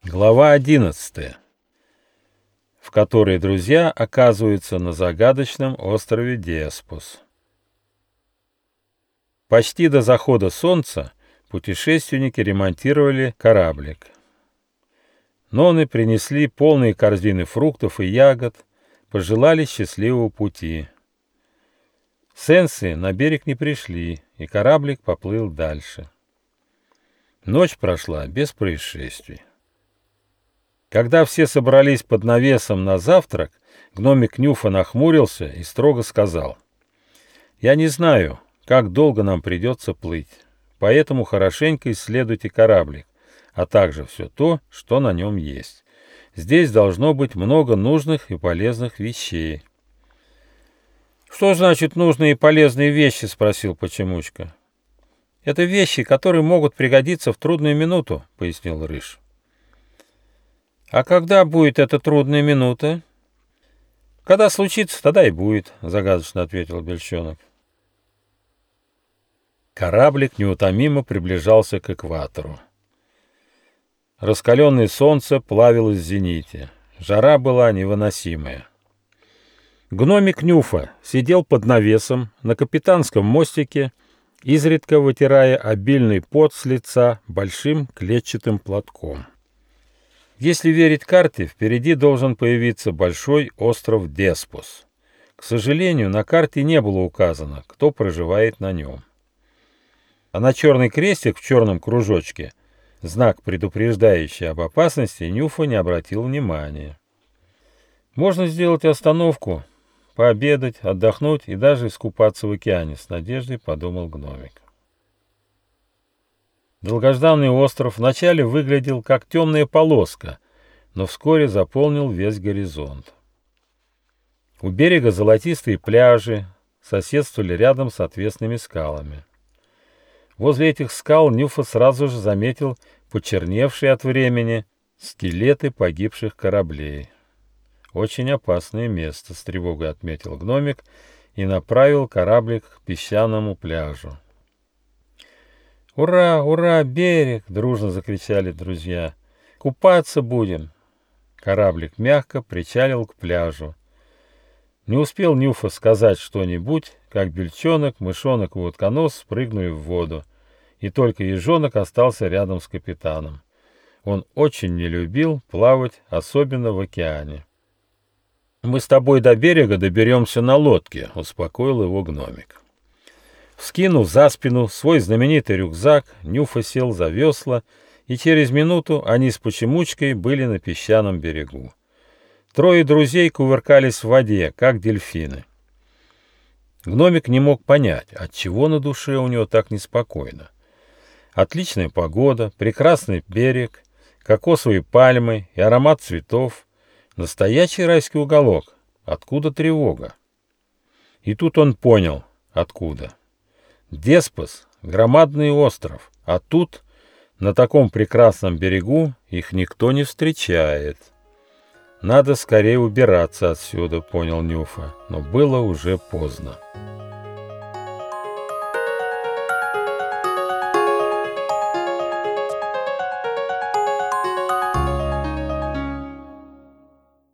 Глава 11, в которой друзья оказываются на загадочном острове Деспос. Почти до захода солнца путешественники ремонтировали кораблик. Ноны принесли полные корзины фруктов и ягод, пожелали счастливого пути. Сенсы на берег не пришли, и кораблик поплыл дальше. Ночь прошла без происшествий. Когда все собрались под навесом на завтрак, гномик Нюфа нахмурился и строго сказал: «Я не знаю, как долго нам придется плыть, поэтому хорошенько исследуйте кораблик, а также все то, что на нем есть. Здесь должно быть много нужных и полезных вещей». «Что значит нужные и полезные вещи?» — спросил Почемучка. «Это вещи, которые могут пригодиться в трудную минуту», — пояснил Рыж. «А когда будет эта трудная минута?» «Когда случится, тогда и будет», — загадочно ответил Бельчонок. Кораблик неутомимо приближался к экватору. Раскаленное солнце плавилось в зените. Жара была невыносимая. Гномик Нюфа сидел под навесом на капитанском мостике, изредка вытирая обильный пот с лица большим клетчатым платком. Если верить карте, впереди должен появиться большой остров Деспос. К сожалению, на карте не было указано, кто проживает на нем. А на черный крестик в черном кружочке, знак, предупреждающий об опасности, Нюфа не обратил внимания. Можно сделать остановку, пообедать, отдохнуть и даже искупаться в океане, с надеждой подумал гномик. Долгожданный остров вначале выглядел как темная полоска, но вскоре заполнил весь горизонт. У берега золотистые пляжи соседствовали рядом с отвесными скалами. Возле этих скал Нюфа сразу же заметил почерневшие от времени скелеты погибших кораблей. «Очень опасное место», — с тревогой отметил гномик и направил кораблик к песчаному пляжу. «Ура, ура, берег!» — дружно закричали друзья. «Купаться будем!» Кораблик мягко причалил к пляжу. Не успел Нюфа сказать что-нибудь, как Бельчонок, Мышонок и Утконос спрыгнули в воду, и только Ежонок остался рядом с капитаном. Он очень не любил плавать, особенно в океане. «Мы с тобой до берега доберемся на лодке», — успокоил его гномик. Вскинув за спину свой знаменитый рюкзак, Нюфа сел за весла, и через минуту они с Почемучкой были на песчаном берегу. Трое друзей кувыркались в воде, как дельфины. Гномик не мог понять, отчего на душе у него так неспокойно. Отличная погода, прекрасный берег, кокосовые пальмы и аромат цветов. Настоящий райский уголок. Откуда тревога? И тут он понял, откуда. Деспос — громадный остров, а тут, на таком прекрасном берегу, их никто не встречает. Надо скорее убираться отсюда, понял Нюфа, но было уже поздно.